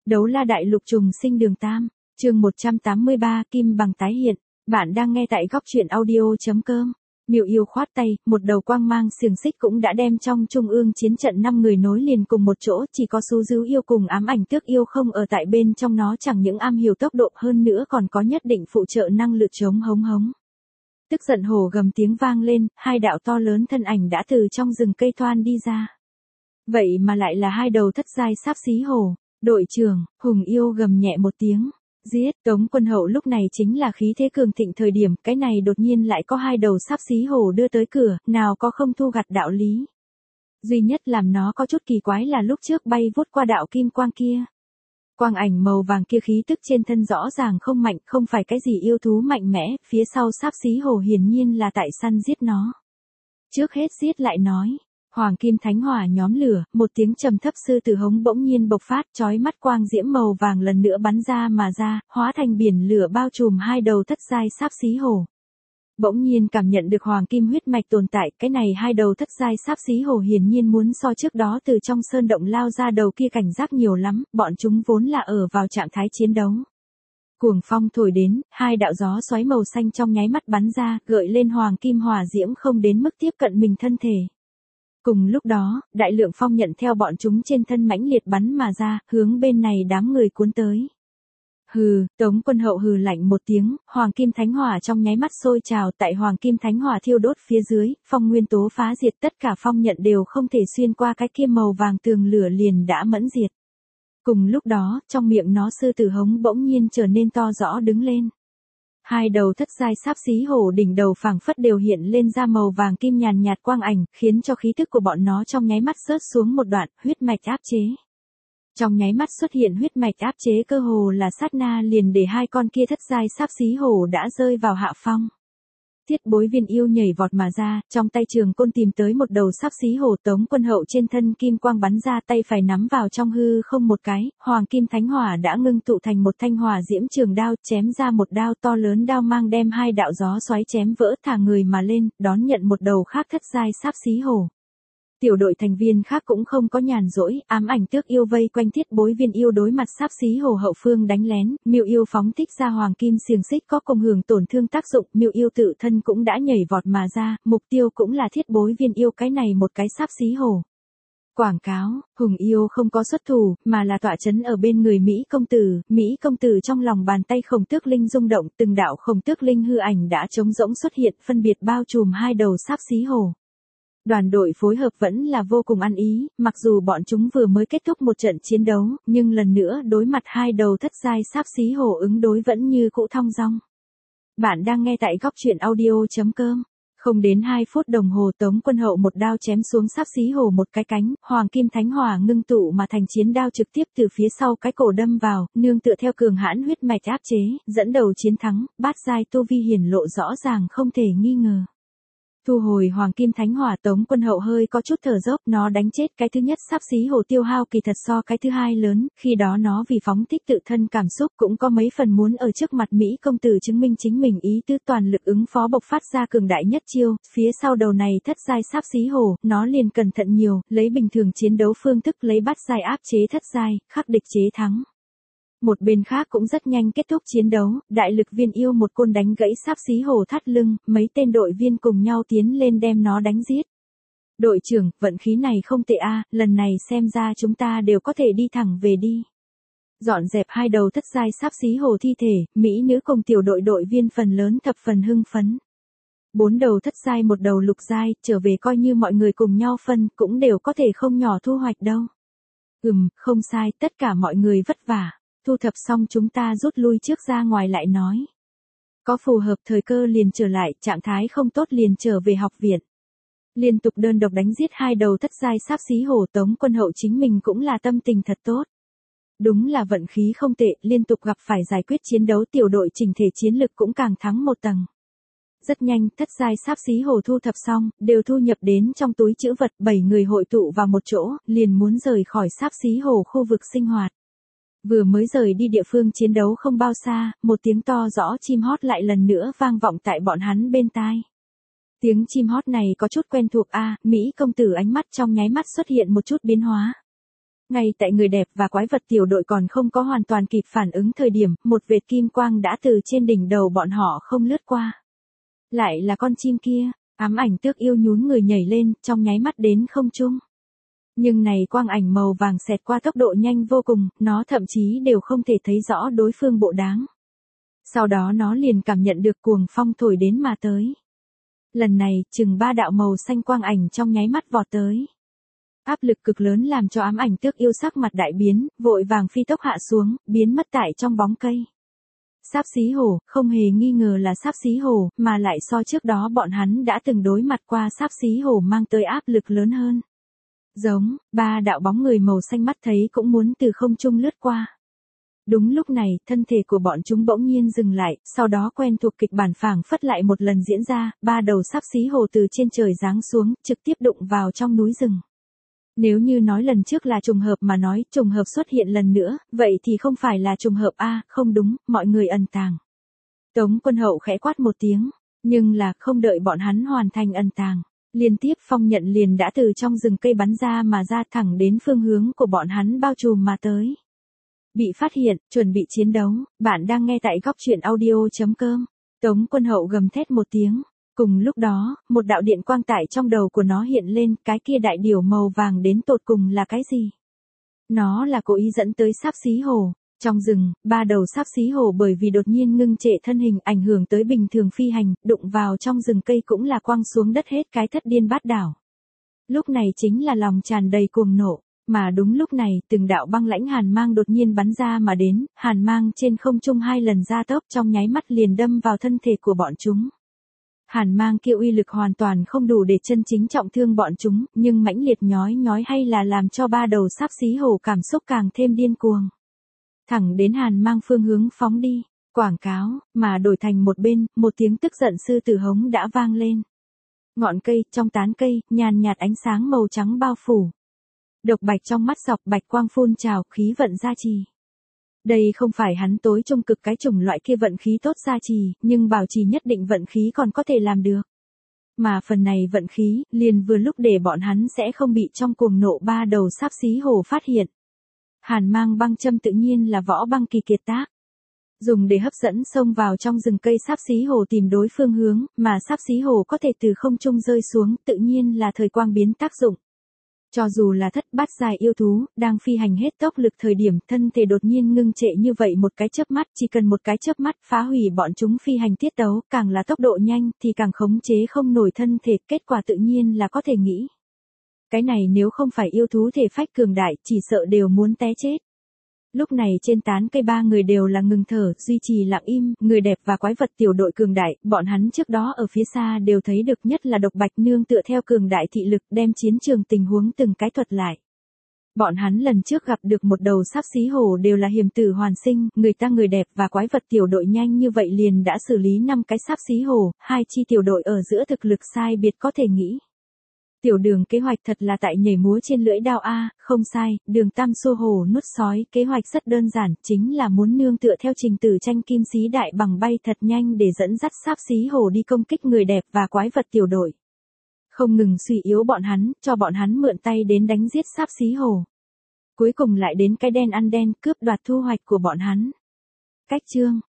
Đấu la đại lục trùng sinh đường tam, chương 183 kim bằng tái hiện. Bạn đang nghe tại góc truyện audio.com. Miêu Yêu khoát tay, một đầu quang mang xiềng xích cũng đã đem trong trung ương chiến trận 5 người nối liền cùng một chỗ, chỉ có Sú Dứu Yêu cùng Ám Ảnh Tước Yêu không ở tại bên trong, nó chẳng những am hiểu tốc độ hơn nữa còn có nhất định phụ trợ năng lực chống hống hống. Tức giận hổ gầm tiếng vang lên, hai đạo to lớn thân ảnh đã từ trong rừng cây thoan đi ra. Vậy mà lại là hai đầu thất giai sáp xí hổ. Đội trưởng, Hùng Yêu gầm nhẹ một tiếng. Giết, Tống Quân Hậu lúc này chính là khí thế cường thịnh thời điểm, cái này đột nhiên lại có hai đầu sáp xí hổ đưa tới cửa, nào có không thu gặt đạo lý. Duy nhất làm nó có chút kỳ quái là lúc trước bay vút qua đạo kim quang kia. Quang ảnh màu vàng kia khí tức trên thân rõ ràng không mạnh, không phải cái gì yêu thú mạnh mẽ, phía sau sáp xí hổ hiển nhiên là tại săn giết nó. Trước hết giết lại nói. Hoàng kim thánh hỏa nhóm lửa, một tiếng trầm thấp sư tử hống bỗng nhiên bộc phát, chói mắt quang diễm màu vàng lần nữa bắn ra mà ra, hóa thành biển lửa bao trùm hai đầu thất giai sáp xí hổ. Bỗng nhiên cảm nhận được hoàng kim huyết mạch tồn tại, cái này hai đầu thất giai sáp xí hổ hiển nhiên muốn so trước đó từ trong sơn động lao ra đầu kia cảnh giác nhiều lắm, bọn chúng vốn là ở vào trạng thái chiến đấu. Cuồng phong thổi đến, hai đạo gió xoáy màu xanh trong nháy mắt bắn ra, gợi lên hoàng kim hỏa diễm không đến mức tiếp cận mình thân thể. Cùng lúc đó, đại lượng phong nhận theo bọn chúng trên thân mãnh liệt bắn mà ra, hướng bên này đám người cuốn tới. Hừ, Tống Quân Hậu hừ lạnh một tiếng, hoàng kim thánh hỏa trong nháy mắt sôi trào, tại hoàng kim thánh hỏa thiêu đốt phía dưới, phong nguyên tố phá diệt, tất cả phong nhận đều không thể xuyên qua cái kia màu vàng tường lửa liền đã mẫn diệt. Cùng lúc đó, trong miệng nó sư tử hống bỗng nhiên trở nên to rõ đứng lên. Hai đầu thất giai sáp xí hổ đỉnh đầu phảng phất đều hiện lên ra màu vàng kim nhàn nhạt quang ảnh, khiến cho khí tức của bọn nó trong nháy mắt rớt xuống một đoạn, huyết mạch áp chế. Trong nháy mắt xuất hiện huyết mạch áp chế cơ hồ là sát na liền để hai con kia thất giai sáp xí hổ đã rơi vào hạ phong. Thiết Bối Viên Yêu nhảy vọt mà ra, trong tay trường côn tìm tới một đầu sáp xí hổ. Tống Quân Hậu trên thân kim quang bắn ra, tay phải nắm vào trong hư không một cái, hoàng kim thánh hỏa đã ngưng tụ thành một thanh hỏa diễm trường đao, chém ra một đao to lớn, đao mang đem hai đạo gió xoáy chém vỡ, thả người mà lên, đón nhận một đầu khác thất giai sáp xí hổ. Tiểu đội thành viên khác cũng không có nhàn rỗi, Ám Ảnh Tước Yêu vây quanh Thiết Bối Viên Yêu đối mặt sáp xí hổ hậu phương đánh lén, Miêu Yêu phóng thích ra hoàng kim xiềng xích có công hưởng tổn thương tác dụng, Miêu Yêu tự thân cũng đã nhảy vọt mà ra, mục tiêu cũng là Thiết Bối Viên Yêu cái này một cái sáp xí hổ. Quảng cáo, Hùng Yêu không có xuất thủ, mà là tọa chấn ở bên người Mỹ công tử trong lòng bàn tay khổng tước linh rung động, từng đạo khổng tước linh hư ảnh đã trống rỗng xuất hiện, phân biệt bao trùm hai đầu sáp xí hổ. Đoàn đội phối hợp vẫn là vô cùng ăn ý, mặc dù bọn chúng vừa mới kết thúc một trận chiến đấu, nhưng lần nữa đối mặt hai đầu thất giai sáp xí hổ ứng đối vẫn như cũ thong dong. Bạn đang nghe tại góc truyện audio.com. Không đến 2 phút đồng hồ, Tống Quân Hậu một đao chém xuống sáp xí hổ một cái cánh, hoàng kim thánh hỏa ngưng tụ mà thành chiến đao trực tiếp từ phía sau cái cổ đâm vào, nương tựa theo cường hãn huyết mạch áp chế, dẫn đầu chiến thắng, bát giai tu vi hiển lộ rõ ràng không thể nghi ngờ. Thu hồi hoàng kim thánh hỏa, Tống Quân Hậu hơi có chút thở dốc, nó đánh chết cái thứ nhất sáp xí hổ tiêu hao kỳ thật so cái thứ hai lớn, khi đó nó vì phóng thích tự thân cảm xúc cũng có mấy phần muốn ở trước mặt Mỹ công tử chứng minh chính mình ý tứ, toàn lực ứng phó bộc phát ra cường đại nhất chiêu, phía sau đầu này thất giai sáp xí hổ, nó liền cẩn thận nhiều, lấy bình thường chiến đấu phương thức lấy bát giai áp chế thất giai, khắc địch chế thắng. Một bên khác cũng rất nhanh kết thúc chiến đấu, đại lực Viên Yêu một côn đánh gãy sáp xí hổ thắt lưng, mấy tên đội viên cùng nhau tiến lên đem nó đánh giết. Đội trưởng, vận khí này không tệ a, lần này xem ra chúng ta đều có thể đi thẳng về đi. Dọn dẹp hai đầu thất giai sáp xí hổ thi thể, Mỹ nữ cùng tiểu đội đội viên phần lớn thập phần hưng phấn. 4 đầu thất giai một đầu lục giai, trở về coi như mọi người cùng nhau phân, cũng đều có thể không nhỏ thu hoạch đâu. Không sai, tất cả mọi người vất vả. Thu thập xong chúng ta rút lui trước ra ngoài lại nói. Có phù hợp thời cơ liền trở lại, trạng thái không tốt liền trở về học viện. Liên tục đơn độc đánh giết hai đầu thất giai sáp xí hổ, Tống Quân Hậu chính mình cũng là tâm tình thật tốt. Đúng là vận khí không tệ, liên tục gặp phải giải quyết chiến đấu, tiểu đội chỉnh thể chiến lực cũng càng thắng một tầng. Rất nhanh, thất giai sáp xí hổ thu thập xong, đều thu nhập đến trong túi trữ vật, 7 người hội tụ vào một chỗ, liền muốn rời khỏi sáp xí hổ khu vực sinh hoạt. Vừa mới rời đi địa phương chiến đấu không bao xa, một tiếng to rõ chim hót lại lần nữa vang vọng tại bọn hắn bên tai. Tiếng chim hót này có chút quen thuộc a, Mỹ công tử ánh mắt trong nháy mắt xuất hiện một chút biến hóa. Ngay tại người đẹp và quái vật tiểu đội còn không có hoàn toàn kịp phản ứng thời điểm, một vệt kim quang đã từ trên đỉnh đầu bọn họ không lướt qua. Lại là con chim kia, ám ảnh tước yêu nhún người nhảy lên, trong nháy mắt đến không trung. Nhưng này quang ảnh màu vàng xẹt qua tốc độ nhanh vô cùng, nó thậm chí đều không thể thấy rõ đối phương bộ dáng. Sau đó nó liền cảm nhận được cuồng phong thổi đến mà tới. Lần này, chừng 3 đạo màu xanh quang ảnh trong nháy mắt vọt tới. Áp lực cực lớn làm cho ám ảnh tước yêu sắc mặt đại biến, vội vàng phi tốc hạ xuống, biến mất tại trong bóng cây. Sáp xí hổ, không hề nghi ngờ là sáp xí hổ, mà lại so trước đó bọn hắn đã từng đối mặt qua sáp xí hổ mang tới áp lực lớn hơn. Giống, 3 đạo bóng người màu xanh mắt thấy cũng muốn từ không trung lướt qua. Đúng lúc này, thân thể của bọn chúng bỗng nhiên dừng lại, sau đó quen thuộc kịch bản phảng phất lại một lần diễn ra, 3 đầu sáp xí hổ từ trên trời giáng xuống, trực tiếp đụng vào trong núi rừng. Nếu như nói lần trước là trùng hợp mà nói, trùng hợp xuất hiện lần nữa, vậy thì không phải là trùng hợp a, không đúng, mọi người ẩn tàng. Tống Quân Hậu khẽ quát một tiếng, nhưng là không đợi bọn hắn hoàn thành ẩn tàng. Liên tiếp phong nhận liền đã từ trong rừng cây bắn ra mà ra thẳng đến phương hướng của bọn hắn bao trùm mà tới. Bị phát hiện, chuẩn bị chiến đấu, bạn đang nghe tại góc truyện audio.com. Tống Quân Hậu gầm thét một tiếng. Cùng lúc đó, một đạo điện quang tại trong đầu của nó hiện lên, cái kia đại điểu màu vàng đến tột cùng là cái gì? Nó là cố ý dẫn tới sáp xí hổ. Trong rừng, 3 đầu sáp xí hổ bởi vì đột nhiên ngưng trệ thân hình ảnh hưởng tới bình thường phi hành, đụng vào trong rừng cây cũng là quăng xuống đất hết cái thất điên bát đảo. Lúc này chính là lòng tràn đầy cuồng nộ, mà đúng lúc này, từng đạo băng lãnh hàn mang đột nhiên bắn ra mà đến, hàn mang trên không trung 2 lần gia tốc trong nháy mắt liền đâm vào thân thể của bọn chúng. Hàn mang kia uy lực hoàn toàn không đủ để chân chính trọng thương bọn chúng, nhưng mãnh liệt nhói nhói hay là làm cho 3 đầu sáp xí hổ cảm xúc càng thêm điên cuồng. Thẳng đến hàn mang phương hướng phóng đi, quảng cáo, mà đổi thành một bên, một tiếng tức giận sư tử hống đã vang lên. Ngọn cây, trong tán cây, nhàn nhạt ánh sáng màu trắng bao phủ. Độc bạch trong mắt dọc bạch quang phun trào, khí vận gia trì. Đây không phải hắn tối trung cực cái chủng loại kia vận khí tốt gia trì, nhưng bảo trì nhất định vận khí còn có thể làm được. Mà phần này vận khí, liền vừa lúc để bọn hắn sẽ không bị trong cuồng nộ 3 đầu sáp xí hổ phát hiện. Hàn mang băng châm tự nhiên là võ băng kỳ kiệt tác. Dùng để hấp dẫn xông vào trong rừng cây sáp xí hổ tìm đối phương hướng, mà sáp xí hổ có thể từ không trung rơi xuống, tự nhiên là thời quang biến tác dụng. Cho dù là thất bát giai yêu thú, đang phi hành hết tốc lực thời điểm, thân thể đột nhiên ngưng trệ như vậy một cái chớp mắt, chỉ cần một cái chớp mắt phá hủy bọn chúng phi hành tiết tấu, càng là tốc độ nhanh thì càng khống chế không nổi thân thể, kết quả tự nhiên là có thể nghĩ. Cái này nếu không phải yêu thú thể phách cường đại, chỉ sợ đều muốn té chết. Lúc này trên tán cây 3 người đều là ngừng thở, duy trì lặng im, người đẹp và quái vật tiểu đội cường đại, bọn hắn trước đó ở phía xa đều thấy được, nhất là độc bạch nương tựa theo cường đại thị lực đem chiến trường tình huống từng cái thuật lại. Bọn hắn lần trước gặp được một đầu sáp xí hổ đều là hiểm tử hoàn sinh, người đẹp và quái vật tiểu đội nhanh như vậy liền đã xử lý 5 cái sáp xí hổ, 2 chi tiểu đội ở giữa thực lực sai biệt có thể nghĩ. Tiểu Đường kế hoạch thật là tại nhảy múa trên lưỡi dao a, không sai, Đường Tam xô hổ nuốt sói, kế hoạch rất đơn giản, chính là muốn nương tựa theo trình tự tranh kim xí đại bằng bay thật nhanh để dẫn dắt sáp xí hổ đi công kích người đẹp và quái vật tiểu đội. Không ngừng suy yếu bọn hắn, cho bọn hắn mượn tay đến đánh giết sáp xí hổ. Cuối cùng lại đến cái đen ăn đen cướp đoạt thu hoạch của bọn hắn. Cách chương